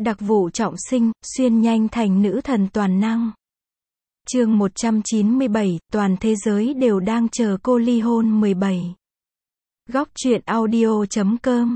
Đặc vụ trọng sinh, xuyên nhanh thành nữ thần toàn năng. Chương 197, toàn thế giới đều đang chờ cô ly hôn 17. Góc truyện audio.com.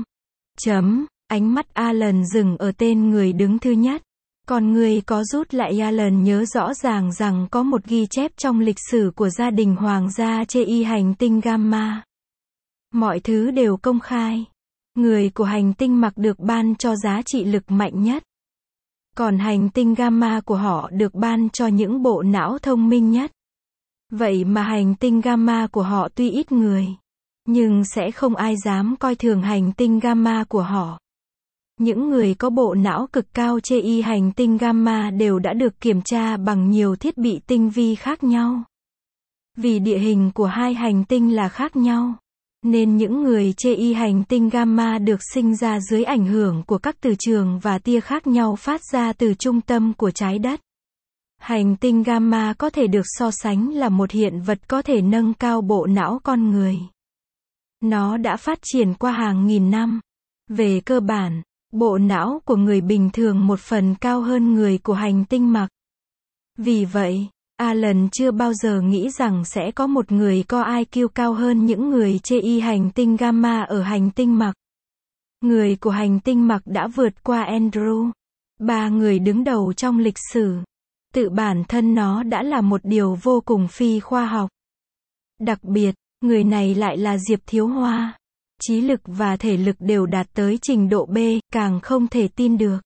Ánh mắt Alan dừng ở tên người đứng thứ nhất. Còn người có rút lại. Alan nhớ rõ ràng rằng có một ghi chép trong lịch sử của gia đình hoàng gia Chei hành tinh Gamma. Mọi thứ đều công khai. Người của hành tinh Mặc được ban cho giá trị lực mạnh nhất. Còn hành tinh Gamma của họ được ban cho những bộ não thông minh nhất. Vậy mà hành tinh Gamma của họ tuy ít người, nhưng sẽ không ai dám coi thường hành tinh Gamma của họ. Những người có bộ não cực cao Chei hành tinh Gamma đều đã được kiểm tra bằng nhiều thiết bị tinh vi khác nhau. Vì địa hình của hai hành tinh là khác nhau, nên những người Chei hành tinh Gamma được sinh ra dưới ảnh hưởng của các từ trường và tia khác nhau phát ra từ trung tâm của trái đất. Hành tinh Gamma có thể được so sánh là một hiện vật có thể nâng cao bộ não con người. Nó đã phát triển qua hàng nghìn năm. Về cơ bản, bộ não của người bình thường một phần cao hơn người của hành tinh Mặc. Vì vậy, Alan chưa bao giờ nghĩ rằng sẽ có một người có IQ cao hơn những người Chei hành tinh Gamma ở hành tinh Mặc. Người của hành tinh Mặc đã vượt qua Andrew, ba người đứng đầu trong lịch sử. Tự bản thân nó đã là một điều vô cùng phi khoa học. Đặc biệt, người này lại là Diệp Thiếu Hoa. Trí lực và thể lực đều đạt tới trình độ B, càng không thể tin được.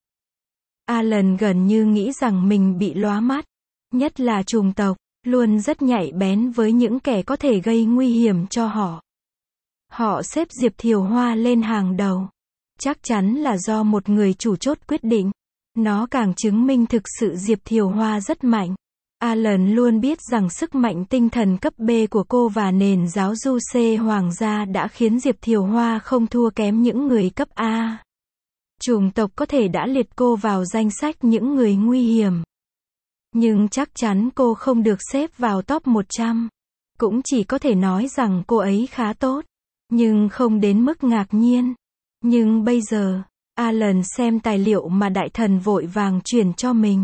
Alan gần như nghĩ rằng mình bị lóa mắt. Nhất là chủng tộc, luôn rất nhạy bén với những kẻ có thể gây nguy hiểm cho họ. Họ xếp Diệp Thiều Hoa lên hàng đầu. Chắc chắn là do một người chủ chốt quyết định. Nó càng chứng minh thực sự Diệp Thiều Hoa rất mạnh. Alan luôn biết rằng sức mạnh tinh thần cấp B của cô và nền giáo du C hoàng gia đã khiến Diệp Thiều Hoa không thua kém những người cấp A. Chủng tộc có thể đã liệt cô vào danh sách những người nguy hiểm. Nhưng chắc chắn cô không được xếp vào top 100. Cũng chỉ có thể nói rằng cô ấy khá tốt, nhưng không đến mức ngạc nhiên. Nhưng bây giờ, Alan xem tài liệu mà đại thần vội vàng chuyển cho mình.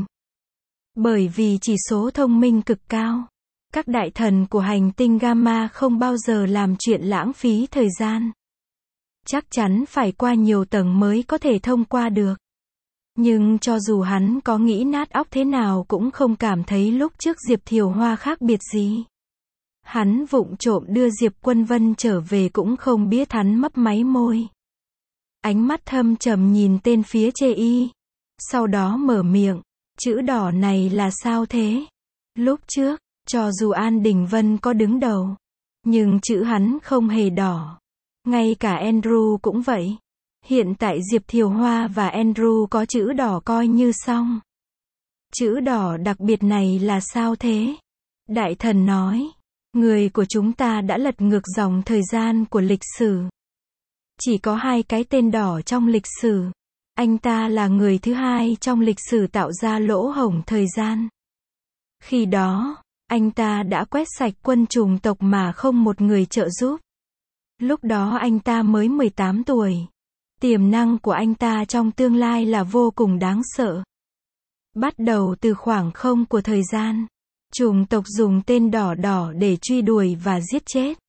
Bởi vì chỉ số thông minh cực cao, các đại thần của hành tinh Gamma không bao giờ làm chuyện lãng phí thời gian. Chắc chắn phải qua nhiều tầng mới có thể thông qua được. Nhưng cho dù hắn có nghĩ nát óc thế nào cũng không cảm thấy lúc trước Diệp Thiều Hoa khác biệt gì. Hắn vụng trộm đưa Diệp Quân Vân trở về cũng không biết. Hắn mấp máy môi. Ánh mắt thâm trầm nhìn tên phía Chei. Sau đó mở miệng. Chữ đỏ này là sao thế? Lúc trước, cho dù An Đình Vân có đứng đầu, nhưng chữ hắn không hề đỏ. Ngay cả Andrew cũng vậy. Hiện tại Diệp Thiều Hoa và Andrew có chữ đỏ coi như xong. Chữ đỏ đặc biệt này là sao thế? Đại thần nói, người của chúng ta đã lật ngược dòng thời gian của lịch sử. Chỉ có 2 cái tên đỏ trong lịch sử. Anh ta là người thứ 2 trong lịch sử tạo ra lỗ hổng thời gian. Khi đó, anh ta đã quét sạch quân chủng tộc mà không một người trợ giúp. Lúc đó anh ta mới 18 tuổi. Tiềm năng của anh ta trong tương lai là vô cùng đáng sợ. Bắt đầu từ khoảng không của thời gian, chủng tộc dùng tên đỏ đỏ để truy đuổi và giết chết.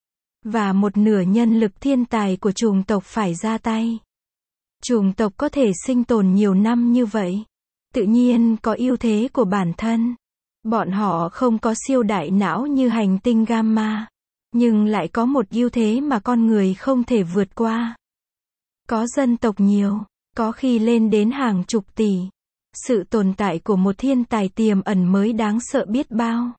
Và một nửa nhân lực thiên tài của chủng tộc phải ra tay. Chủng tộc có thể sinh tồn nhiều năm như vậy. Tự nhiên có ưu thế của bản thân. Bọn họ không có siêu đại não như hành tinh Gamma. Nhưng lại có một ưu thế mà con người không thể vượt qua. Có dân tộc nhiều, có khi lên đến hàng chục tỷ. Sự tồn tại của một thiên tài tiềm ẩn mới đáng sợ biết bao.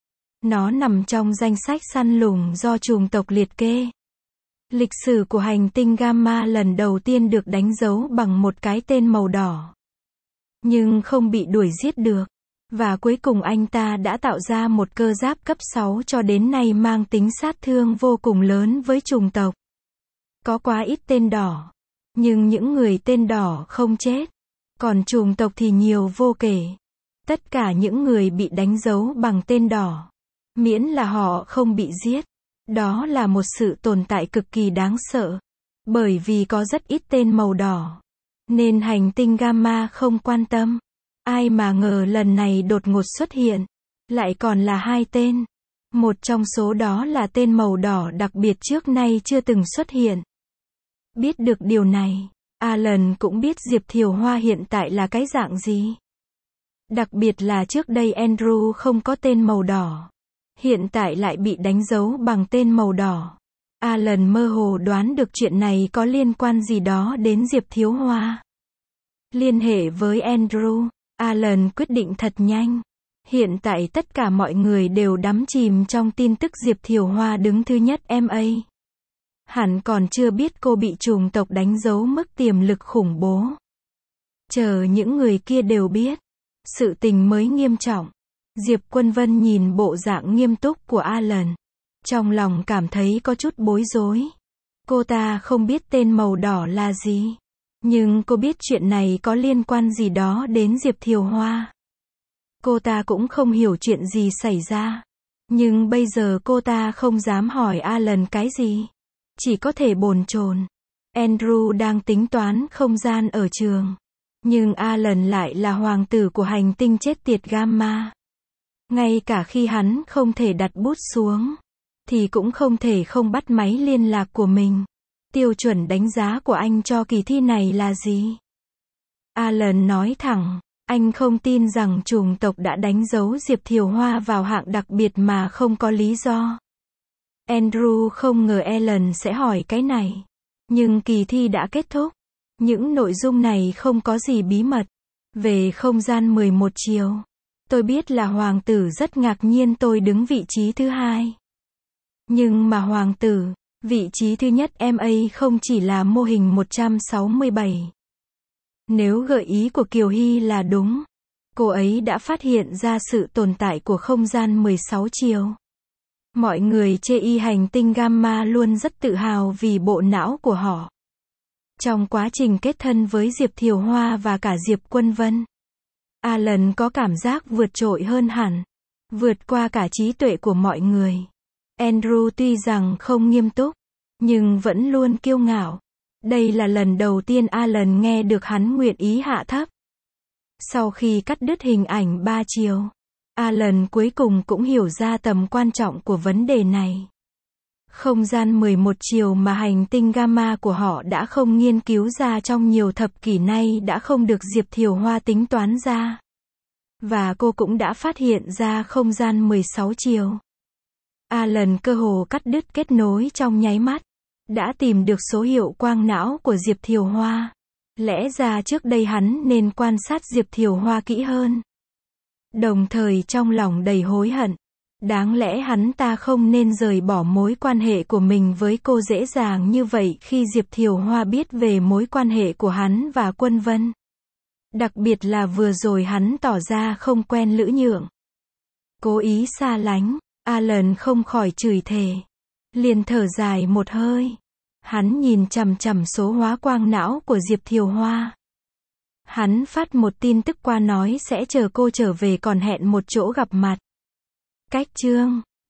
Nó nằm trong danh sách săn lùng do chủng tộc liệt kê. Lịch sử của hành tinh Gamma lần đầu tiên được đánh dấu bằng một cái tên màu đỏ. Nhưng không bị đuổi giết được. Và cuối cùng anh ta đã tạo ra một cơ giáp cấp 6 cho đến nay mang tính sát thương vô cùng lớn với chủng tộc. Có quá ít tên đỏ. Nhưng những người tên đỏ không chết. Còn chủng tộc thì nhiều vô kể. Tất cả những người bị đánh dấu bằng tên đỏ. Miễn là họ không bị giết. Đó là một sự tồn tại cực kỳ đáng sợ. Bởi vì có rất ít tên màu đỏ. nên hành tinh Gamma không quan tâm. Ai mà ngờ lần này đột ngột xuất hiện, lại còn là hai tên. Một trong số đó là tên màu đỏ đặc biệt trước nay chưa từng xuất hiện. Biết được điều này, Alan cũng biết Diệp Thiều Hoa hiện tại là cái dạng gì. Đặc biệt là trước đây Andrew không có tên màu đỏ. Hiện tại lại bị đánh dấu bằng tên màu đỏ. Alan mơ hồ đoán được chuyện này có liên quan gì đó đến Diệp Thiều Hoa. Liên hệ với Andrew, Alan quyết định thật nhanh. Hiện tại tất cả mọi người đều đắm chìm trong tin tức Diệp Thiều Hoa đứng thứ nhất MA. Hẳn còn chưa biết cô bị chủng tộc đánh dấu mức tiềm lực khủng bố. Chờ những người kia đều biết, sự tình mới nghiêm trọng. Diệp Quân Vân nhìn bộ dạng nghiêm túc của Alan, trong lòng cảm thấy có chút bối rối. Cô ta không biết tên màu đỏ là gì, nhưng cô biết chuyện này có liên quan gì đó đến Diệp Thiều Hoa. Cô ta cũng không hiểu chuyện gì xảy ra, nhưng bây giờ cô ta không dám hỏi Alan cái gì, chỉ có thể bồn chồn. Andrew đang tính toán không gian ở trường, nhưng Alan lại là hoàng tử của hành tinh chết tiệt Gamma. Ngay cả khi hắn không thể đặt bút xuống, thì cũng không thể không bắt máy liên lạc của mình. Tiêu chuẩn đánh giá của anh cho kỳ thi này là gì? Alan nói thẳng, anh không tin rằng chủng tộc đã đánh dấu Diệp Thiều Hoa vào hạng đặc biệt mà không có lý do. Andrew không ngờ Alan sẽ hỏi cái này. Nhưng kỳ thi đã kết thúc. Những nội dung này không có gì bí mật. Về không gian 11 chiều, tôi biết là hoàng tử rất ngạc nhiên tôi đứng vị trí thứ hai. Nhưng mà hoàng tử, vị trí thứ nhất MA không chỉ là mô hình 167. Nếu gợi ý của Kiều Hy là đúng, cô ấy đã phát hiện ra sự tồn tại của không gian 16 chiều. Mọi người chê y hành tinh Gamma luôn rất tự hào vì bộ não của họ. Trong quá trình kết thân với Diệp Thiều Hoa và cả Diệp Quân Vân, Alan có cảm giác vượt trội hơn hẳn, vượt qua cả trí tuệ của mọi người. Andrew tuy rằng không nghiêm túc, nhưng vẫn luôn kiêu ngạo. Đây là lần đầu tiên Alan nghe được hắn nguyện ý hạ thấp. Sau khi cắt đứt hình ảnh 3 chiều, Alan cuối cùng cũng hiểu ra tầm quan trọng của vấn đề này. Không gian 11 chiều mà hành tinh Gamma của họ đã không nghiên cứu ra trong nhiều thập kỷ nay đã không được Diệp Thiều Hoa tính toán ra. Và cô cũng đã phát hiện ra không gian 16 chiều. Alan cơ hồ cắt đứt kết nối trong nháy mắt. Đã tìm được số hiệu quang não của Diệp Thiều Hoa. Lẽ ra trước đây hắn nên quan sát Diệp Thiều Hoa kỹ hơn. Đồng thời trong lòng đầy hối hận. Đáng lẽ hắn ta không nên rời bỏ mối quan hệ của mình với cô dễ dàng như vậy khi Diệp Thiều Hoa biết về mối quan hệ của hắn và Quân Vân. Đặc biệt là vừa rồi hắn tỏ ra không quen Lữ Nhượng. Cố ý xa lánh, Alan không khỏi chửi thề. Liền thở dài một hơi. Hắn nhìn chằm chằm số hóa quang não của Diệp Thiều Hoa. Hắn phát một tin tức qua nói sẽ chờ cô trở về còn hẹn một chỗ gặp mặt. Cách chương